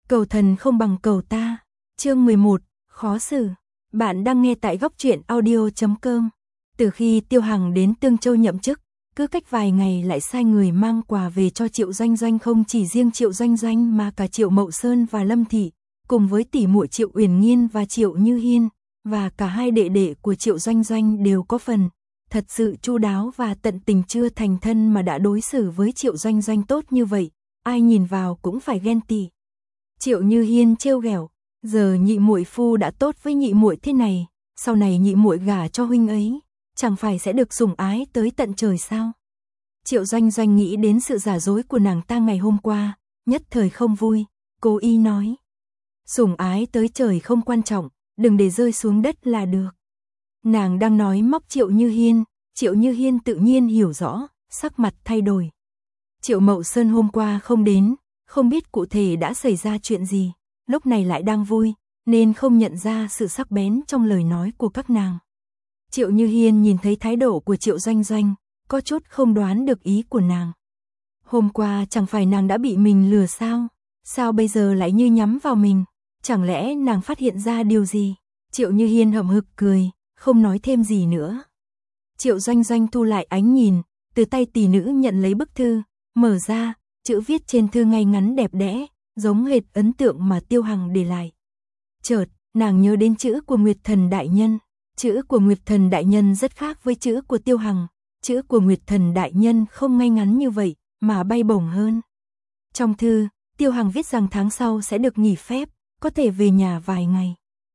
Cầu thần không bằng cầu ta. Chương 11, khó xử. Bạn đang nghe tại góc truyện audio.com. Từ khi Tiêu Hằng đến Tương Châu nhậm chức, cứ cách vài ngày lại sai người mang quà về cho Triệu Doanh Doanh, không chỉ riêng Triệu Doanh Doanh mà cả Triệu Mậu Sơn và Lâm Thị, cùng với tỷ muội Triệu Uyển Nghiên và Triệu Như Hiên, và cả hai đệ đệ của Triệu Doanh Doanh đều có phần. Thật sự chu đáo và tận tình, chưa thành thân mà đã đối xử với Triệu Doanh Doanh tốt như vậy, ai nhìn vào cũng phải ghen tị. Triệu Như Hiên trêu ghẹo, giờ nhị muội phu đã tốt với nhị muội thế này, sau này nhị muội gả cho huynh ấy, chẳng phải sẽ được sủng ái tới tận trời sao? Triệu Doanh Doanh nghĩ đến sự giả dối của nàng ta ngày hôm qua, nhất thời không vui, cố ý nói: sủng ái tới trời không quan trọng, đừng để rơi xuống đất là được. Nàng đang nói móc Triệu Như Hiên, Triệu Như Hiên tự nhiên hiểu rõ, sắc mặt thay đổi. Triệu Mậu Sơn hôm qua không đến, không biết cụ thể đã xảy ra chuyện gì, lúc này lại đang vui, nên không nhận ra sự sắc bén trong lời nói của các nàng. Triệu Như Hiên nhìn thấy thái độ của Triệu Doanh Doanh, có chút không đoán được ý của nàng. Hôm qua chẳng phải nàng đã bị mình lừa sao? Sao bây giờ lại như nhắm vào mình? Chẳng lẽ nàng phát hiện ra điều gì? Triệu Như Hiên hậm hực cười, không nói thêm gì nữa. Triệu Doanh Doanh thu lại ánh nhìn, từ tay tỷ nữ nhận lấy bức thư, mở ra, chữ viết trên thư ngay ngắn đẹp đẽ, giống hệt ấn tượng mà Tiêu Hằng để lại. Chợt, nàng nhớ đến chữ của Nguyệt Thần Đại Nhân. Chữ của Nguyệt Thần Đại Nhân rất khác với chữ của Tiêu Hằng. Chữ của Nguyệt Thần Đại Nhân không ngay ngắn như vậy, mà bay bổng hơn. Trong thư, Tiêu Hằng viết rằng tháng sau sẽ được nghỉ phép, có thể về nhà vài ngày.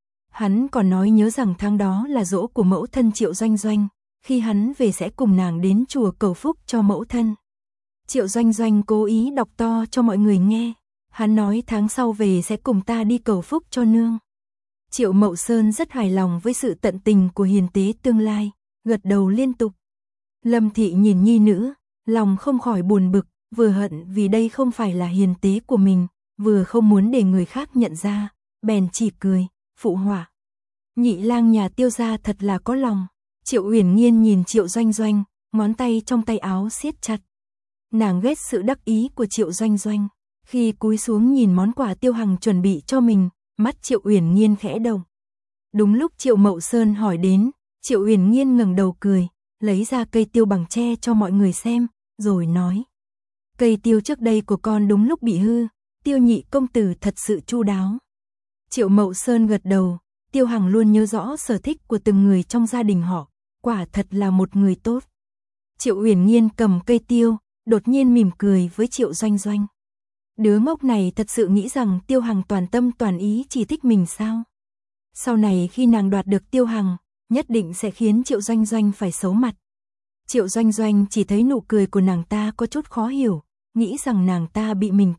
Hắn còn nói nhớ rằng tháng đó là giỗ của mẫu thân Triệu Doanh Doanh, khi hắn về sẽ cùng nàng đến chùa cầu phúc cho mẫu thân. Triệu Doanh Doanh cố ý đọc to cho mọi người nghe, hắn nói tháng sau về sẽ cùng ta đi cầu phúc cho nương. Triệu Mậu Sơn rất hài lòng với sự tận tình của hiền tế tương lai, gật đầu liên tục. Lâm Thị nhìn nhi nữ, lòng không khỏi buồn bực, vừa hận vì đây không phải là hiền tế của mình, vừa không muốn để người khác nhận ra, bèn chỉ cười, phụ họa. Nhị lang nhà Tiêu gia thật là có lòng. Triệu Uyển Nghiên nhìn Triệu Doanh Doanh, ngón tay trong tay áo siết chặt. Nàng ghét sự đắc ý của Triệu Doanh Doanh, khi cúi xuống nhìn món quà Tiêu Hằng chuẩn bị cho mình, mắt Triệu Uyển Nghiên khẽ động. Đúng lúc Triệu Mậu Sơn hỏi đến, Triệu Uyển Nghiên ngẩng đầu cười, lấy ra cây tiêu bằng tre cho mọi người xem, rồi nói: cây tiêu trước đây của con đúng lúc bị hư, Tiêu nhị công tử thật sự chu đáo. Triệu Mậu Sơn gật đầu, Tiêu Hằng luôn nhớ rõ sở thích của từng người trong gia đình họ, quả thật là một người tốt. Triệu Uyển Nghiên cầm cây tiêu, đột nhiên mỉm cười với Triệu Doanh Doanh. Đứa ngốc này thật sự nghĩ rằng Tiêu Hằng toàn tâm toàn ý chỉ thích mình sao? Sau này khi nàng đoạt được Tiêu Hằng, nhất định sẽ khiến Triệu Doanh Doanh phải xấu mặt. Triệu Doanh Doanh chỉ thấy nụ cười của nàng ta có chút khó hiểu, nghĩ rằng nàng ta bị mình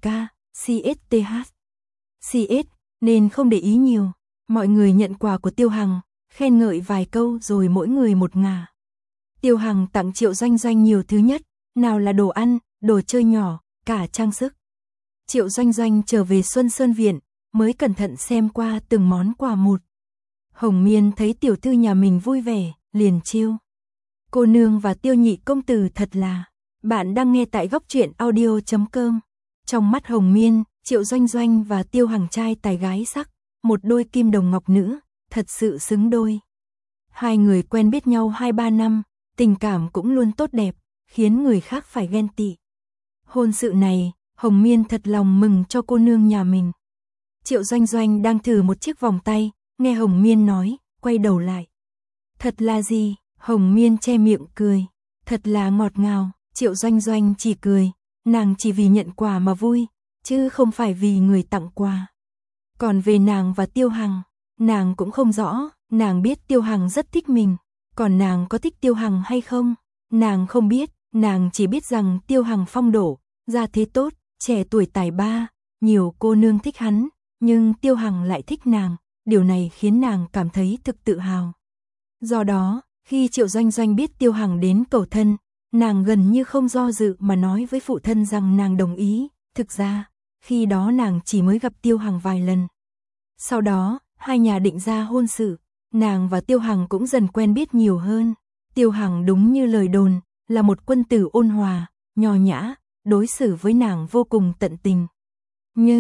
CS nên không để ý nhiều. Mọi người nhận quà của Tiêu Hằng, khen ngợi vài câu rồi mỗi người một ngả. Tiêu Hằng tặng Triệu Doanh Doanh nhiều thứ nhất, nào là đồ ăn, đồ chơi nhỏ, cả trang sức. Triệu Doanh Doanh trở về Xuân Sơn Viện, mới cẩn thận xem qua từng món quà một. Hồng Miên thấy tiểu thư nhà mình vui vẻ, liền trêu: cô nương và Tiêu nhị công tử thật là. Bạn đang nghe tại góc truyện audio.com. Trong mắt Hồng Miên, Triệu Doanh Doanh và Tiêu Hằng trai tài gái sắc, một đôi kim đồng ngọc nữ, thật sự xứng đôi. Hai người quen biết nhau 2-3 năm, tình cảm cũng luôn tốt đẹp, khiến người khác phải ghen tị. Hôn sự này, Hồng Miên thật lòng mừng cho cô nương nhà mình. Triệu Doanh Doanh đang thử một chiếc vòng tay, nghe Hồng Miên nói, quay đầu lại. Thật là gì? Hồng Miên che miệng cười. Thật là ngọt ngào. Triệu Doanh Doanh chỉ cười, nàng chỉ vì nhận quà mà vui, chứ không phải vì người tặng quà. Còn về nàng và Tiêu Hằng, nàng cũng không rõ, nàng biết Tiêu Hằng rất thích mình, còn nàng có thích Tiêu Hằng hay không, nàng không biết, nàng chỉ biết rằng Tiêu Hằng phong độ, gia thế tốt, trẻ tuổi tài ba, nhiều cô nương thích hắn, nhưng Tiêu Hằng lại thích nàng, điều này khiến nàng cảm thấy thực tự hào. Do đó, khi Triệu Doanh Doanh biết Tiêu Hằng đến cầu thân, nàng gần như không do dự mà nói với phụ thân rằng nàng đồng ý. Thực ra, khi đó nàng chỉ mới gặp Tiêu Hằng vài lần. Sau đó, hai nhà định ra hôn sự, nàng và Tiêu Hằng cũng dần quen biết nhiều hơn. Tiêu Hằng đúng như lời đồn, là một quân tử ôn hòa, nho nhã, đối xử với nàng vô cùng tận tình. Nhưng,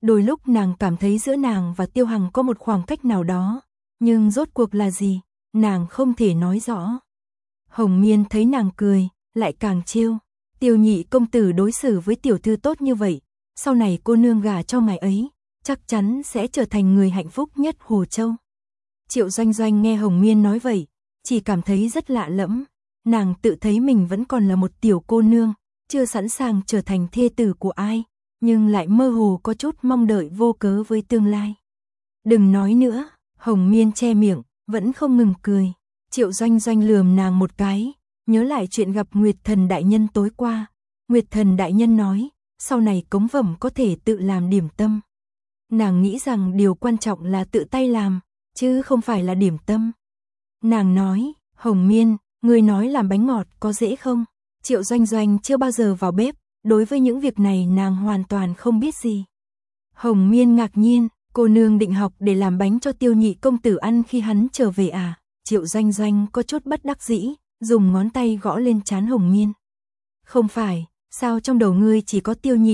Đôi lúc nàng cảm thấy giữa nàng và Tiêu Hằng có một khoảng cách nào đó, nhưng rốt cuộc là gì, nàng không thể nói rõ. Hồng Miên thấy nàng cười, lại càng trêu. Tiêu nhị công tử đối xử với tiểu thư tốt như vậy, sau này cô nương gả cho ngài ấy, chắc chắn sẽ trở thành người hạnh phúc nhất Hồ Châu. Triệu Doanh Doanh nghe Hồng Miên nói vậy, chỉ cảm thấy rất lạ lẫm. Nàng tự thấy mình vẫn còn là một tiểu cô nương, chưa sẵn sàng trở thành thê tử của ai, nhưng lại mơ hồ có chút mong đợi vô cớ với tương lai. Đừng nói nữa, Hồng Miên che miệng, vẫn không ngừng cười. Triệu Doanh Doanh lườm nàng một cái, nhớ lại chuyện gặp Nguyệt Thần đại nhân tối qua. Nguyệt Thần đại nhân nói, sau này Cống Phẩm có thể tự làm điểm tâm. Nàng nghĩ rằng điều quan trọng là tự tay làm, chứ không phải là điểm tâm. Nàng nói, Hồng Miên, ngươi nói làm bánh ngọt có dễ không? Triệu Doanh Doanh chưa bao giờ vào bếp, đối với những việc này nàng hoàn toàn không biết gì. Hồng Miên ngạc nhiên, cô nương định học để làm bánh cho Tiêu nhị công tử ăn khi hắn trở về à? Triệu Doanh Doanh có chút bất đắc dĩ, dùng ngón tay gõ lên trán Hồng Miên. Không phải, sao trong đầu ngươi chỉ có Tiêu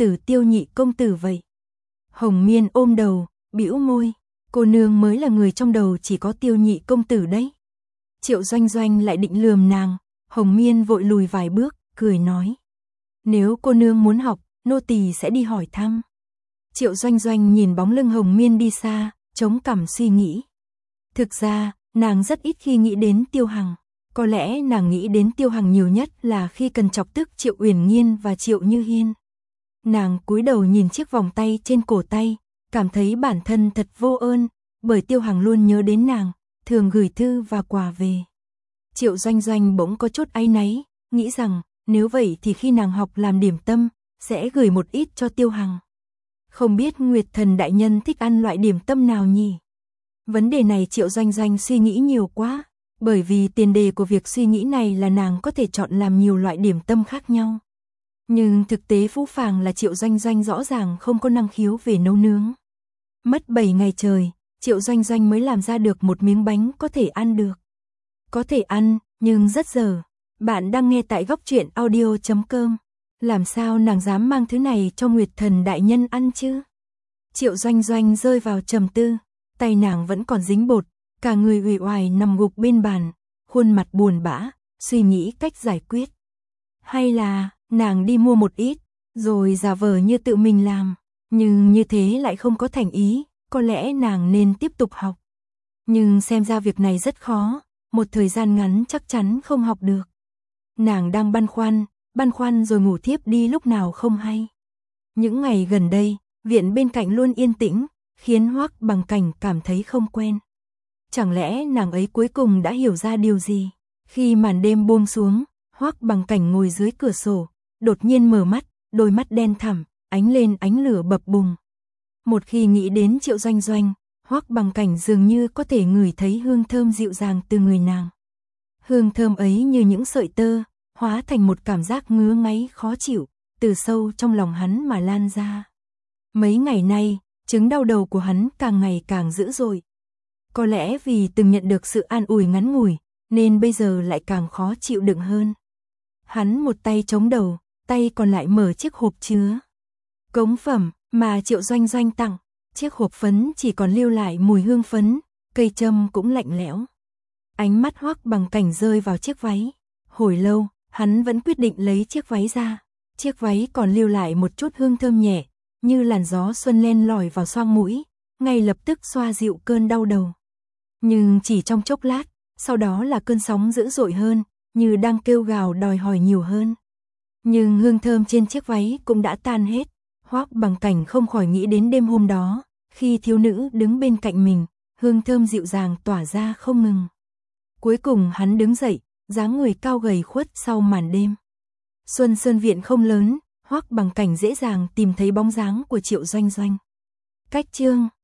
nhị công tử vậy? Hồng Miên ôm đầu, bĩu môi, cô nương mới là người trong đầu chỉ có Tiêu nhị công tử đấy. Triệu Doanh Doanh lại định lườm nàng, Hồng Miên vội lùi vài bước, cười nói. Nếu cô nương muốn học, nô tỳ sẽ đi hỏi thăm. Triệu Doanh Doanh nhìn bóng lưng Hồng Miên đi xa, chống cằm suy nghĩ. Thực ra, nàng rất ít khi nghĩ đến Tiêu Hằng. Có lẽ nàng nghĩ đến Tiêu Hằng nhiều nhất là khi cần chọc tức Triệu Uyển Nhiên và Triệu Như Hiên. Nàng cúi đầu nhìn chiếc vòng tay trên cổ tay, cảm thấy bản thân thật vô ơn, bởi Tiêu Hằng luôn nhớ đến nàng, thường gửi thư và quà về. Triệu Doanh Doanh bỗng có chút áy náy, nghĩ rằng nếu vậy thì khi nàng học làm điểm tâm, sẽ gửi một ít cho Tiêu Hằng. Không biết Nguyệt Thần đại nhân thích ăn loại điểm tâm nào nhỉ? Vấn đề này Triệu Doanh Doanh suy nghĩ nhiều quá, bởi vì tiền đề của việc suy nghĩ này là nàng có thể chọn làm nhiều loại điểm tâm khác nhau. Nhưng thực tế phũ phàng là Triệu Doanh Doanh rõ ràng không có năng khiếu về nấu nướng. Mất 7 ngày trời, Triệu Doanh Doanh mới làm ra được một miếng bánh có thể ăn được. Có thể ăn, nhưng rất dở. Bạn đang nghe tại Góc Truyện Audio.com. Làm sao nàng dám mang thứ này cho Nguyệt Thần đại nhân ăn chứ? Triệu Doanh Doanh rơi vào trầm tư, tay nàng vẫn còn dính bột, cả người uể oải nằm gục bên bàn, khuôn mặt buồn bã, suy nghĩ cách giải quyết. Hay là, nàng đi mua một ít, rồi giả vờ như tự mình làm, nhưng như thế lại không có thành ý, có lẽ nàng nên tiếp tục học. Nhưng xem ra việc này rất khó, một thời gian ngắn chắc chắn không học được. Nàng đang băn khoăn rồi ngủ thiếp đi lúc nào không hay. Những ngày gần đây, viện bên cạnh luôn yên tĩnh, khiến Hoắc Bằng Cảnh cảm thấy không quen. Chẳng lẽ nàng ấy cuối cùng đã hiểu ra điều gì? Khi màn đêm buông xuống, Hoắc Bằng Cảnh ngồi dưới cửa sổ, đột nhiên mở mắt, đôi mắt đen thẳm, ánh lên ánh lửa bập bùng. Một khi nghĩ đến Triệu Doanh Doanh, Hoắc Bằng Cảnh dường như có thể ngửi thấy hương thơm dịu dàng từ người nàng. Hương thơm ấy như những sợi tơ, hóa thành một cảm giác ngứa ngáy khó chịu, từ sâu trong lòng hắn mà lan ra. Mấy ngày nay, chứng đau đầu của hắn càng ngày càng dữ dội. Có lẽ vì từng nhận được sự an ủi ngắn ngủi, nên bây giờ lại càng khó chịu đựng hơn. Hắn một tay chống đầu, tay còn lại mở chiếc hộp chứa cống phẩm mà Triệu Doanh Doanh tặng. Chiếc hộp phấn chỉ còn lưu lại mùi hương phấn, cây châm cũng lạnh lẽo. Ánh mắt Hoắc Bằng Cảnh rơi vào chiếc váy. Hồi lâu, hắn vẫn quyết định lấy chiếc váy ra. Chiếc váy còn lưu lại một chút hương thơm nhẹ, như làn gió xuân len lỏi vào xoang mũi, ngay lập tức xoa dịu cơn đau đầu. Nhưng chỉ trong chốc lát, sau đó là cơn sóng dữ dội hơn, như đang kêu gào đòi hỏi nhiều hơn. Nhưng hương thơm trên chiếc váy cũng đã tan hết. Hoắc Bằng Cảnh không khỏi nghĩ đến đêm hôm đó, khi thiếu nữ đứng bên cạnh mình, hương thơm dịu dàng tỏa ra không ngừng. Cuối cùng hắn đứng dậy, dáng người cao gầy khuất sau màn đêm. Xuân Sơn viện không lớn, Hoắc Bằng Cảnh dễ dàng tìm thấy bóng dáng của Triệu Doanh Doanh. Cách chương